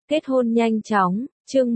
Kết hôn nhanh chóng, chương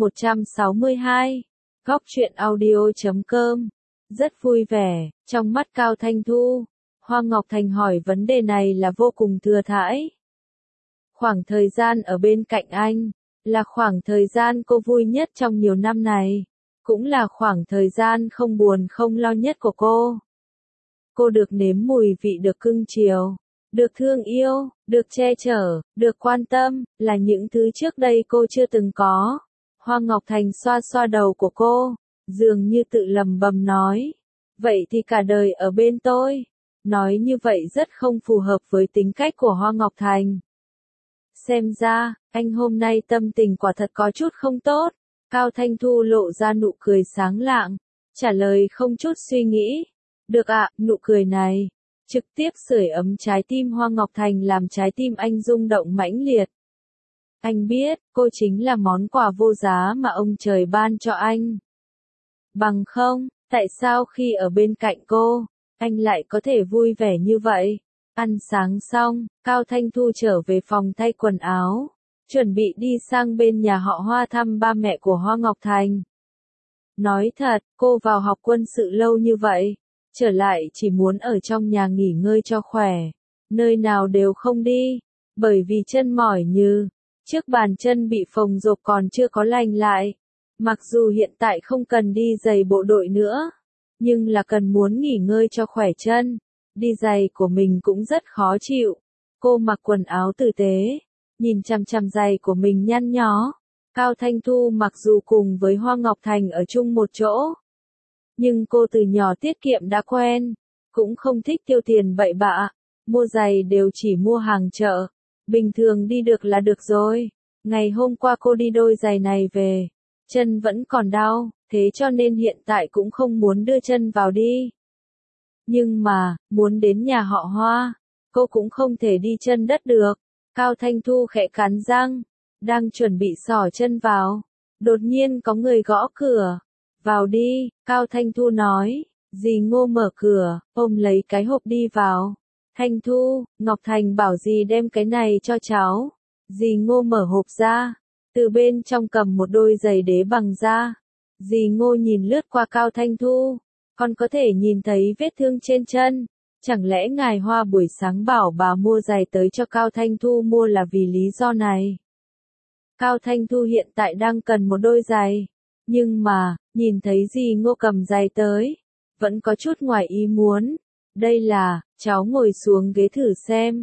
162. Góc truyện audio.com. Rất vui vẻ, trong mắt Cao Thanh Thu, Hoa Ngọc Thành hỏi vấn đề này là vô cùng thừa thãi. Khoảng thời gian ở bên cạnh anh, là khoảng thời gian cô vui nhất trong nhiều năm này, cũng là khoảng thời gian không buồn không lo nhất của cô. Cô được nếm mùi vị được cưng chiều, được thương yêu, được che chở, được quan tâm, là những thứ trước đây cô chưa từng có. Hoa Ngọc Thành xoa xoa đầu của cô, dường như tự lẩm bẩm nói. Vậy thì cả đời ở bên tôi. Nói như vậy rất không phù hợp với tính cách của Hoa Ngọc Thành. Xem ra, anh hôm nay tâm tình quả thật có chút không tốt. Cao Thanh Thu lộ ra nụ cười sáng lạng, trả lời không chút suy nghĩ. Được ạ, nụ cười này trực tiếp sưởi ấm trái tim Hoa Ngọc Thành, làm trái tim anh rung động mãnh liệt. Anh biết, cô chính là món quà vô giá mà ông trời ban cho anh. Bằng không, tại sao khi ở bên cạnh cô, anh lại có thể vui vẻ như vậy? Ăn sáng xong, Cao Thanh Thu trở về phòng thay quần áo, chuẩn bị đi sang bên nhà họ Hoa thăm ba mẹ của Hoa Ngọc Thành. Nói thật, cô vào học quân sự lâu như vậy, trở lại chỉ muốn ở trong nhà nghỉ ngơi cho khỏe, nơi nào đều không đi, bởi vì chân mỏi như, trước bàn chân bị phồng rộp còn chưa có lành lại. Mặc dù hiện tại không cần đi giày bộ đội nữa, nhưng là cần muốn nghỉ ngơi cho khỏe chân, đi giày của mình cũng rất khó chịu. Cô mặc quần áo tử tế, nhìn chằm chằm giày của mình nhăn nhó. Cao Thanh Thu mặc dù cùng với Hoa Ngọc Thành ở chung một chỗ, nhưng cô từ nhỏ tiết kiệm đã quen, cũng không thích tiêu tiền bậy bạ, mua giày đều chỉ mua hàng chợ, bình thường đi được là được rồi. Ngày hôm qua cô đi đôi giày này về, chân vẫn còn đau, thế cho nên hiện tại cũng không muốn đưa chân vào đi. Nhưng mà, muốn đến nhà họ Hoa, cô cũng không thể đi chân đất được. Cao Thanh Thu khẽ cắn răng, đang chuẩn bị xỏ chân vào, đột nhiên có người gõ cửa. Vào đi, Cao Thanh Thu nói. Dì Ngô mở cửa, ôm lấy cái hộp đi vào. Thanh Thu, Ngọc Thành bảo dì đem cái này cho cháu. Dì Ngô mở hộp ra, từ bên trong cầm một đôi giày đế bằng da. Dì Ngô nhìn lướt qua Cao Thanh Thu, còn có thể nhìn thấy vết thương trên chân. Chẳng lẽ ngài Hoa buổi sáng bảo bà mua giày tới cho Cao Thanh Thu mua là vì lý do này? Cao Thanh Thu hiện tại đang cần một đôi giày, nhưng mà, nhìn thấy dì Ngô cầm giày tới, vẫn có chút ngoài ý muốn. Đây là, cháu ngồi xuống ghế thử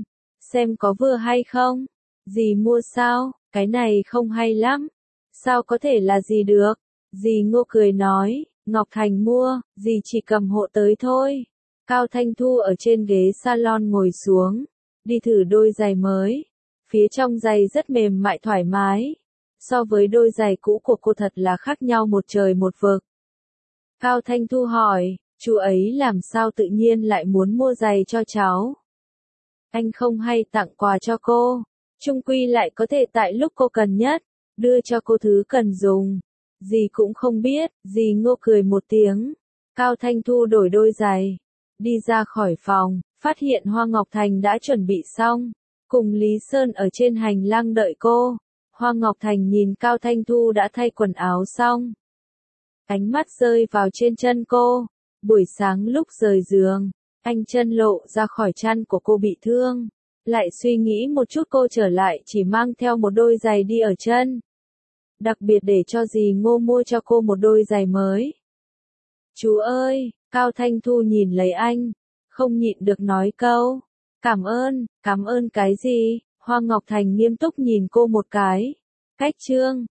xem có vừa hay không? Dì mua sao? Cái này không hay lắm. Sao có thể là gì được? Dì Ngô cười nói, Ngọc Thành mua, dì chỉ cầm hộ tới thôi. Cao Thanh Thu ở trên ghế salon ngồi xuống, đi thử đôi giày mới. Phía trong giày rất mềm mại thoải mái. So với đôi giày cũ của cô thật là khác nhau một trời một vực. Cao Thanh Thu hỏi, chú ấy làm sao tự nhiên lại muốn mua giày cho cháu? Anh không hay tặng quà cho cô, chung quy lại có thể tại lúc cô cần nhất, đưa cho cô thứ cần dùng. Dì cũng không biết, dì Ngô cười một tiếng. Cao Thanh Thu đổi đôi giày, đi ra khỏi phòng, phát hiện Hoa Ngọc Thành đã chuẩn bị xong, cùng Lý Sơn ở trên hành lang đợi cô. Hoa Ngọc Thành nhìn Cao Thanh Thu đã thay quần áo xong, ánh mắt rơi vào trên chân cô. Buổi sáng lúc rời giường, anh chân lộ ra khỏi chăn của cô bị thương, lại suy nghĩ một chút cô trở lại chỉ mang theo một đôi giày đi ở chân. Đặc biệt để cho dì Ngô mua cho cô một đôi giày mới. Chú ơi, Cao Thanh Thu nhìn lấy anh, không nhịn được nói câu, cảm ơn cái gì? Hoa Ngọc Thành nghiêm túc nhìn cô một cái. Cách trương,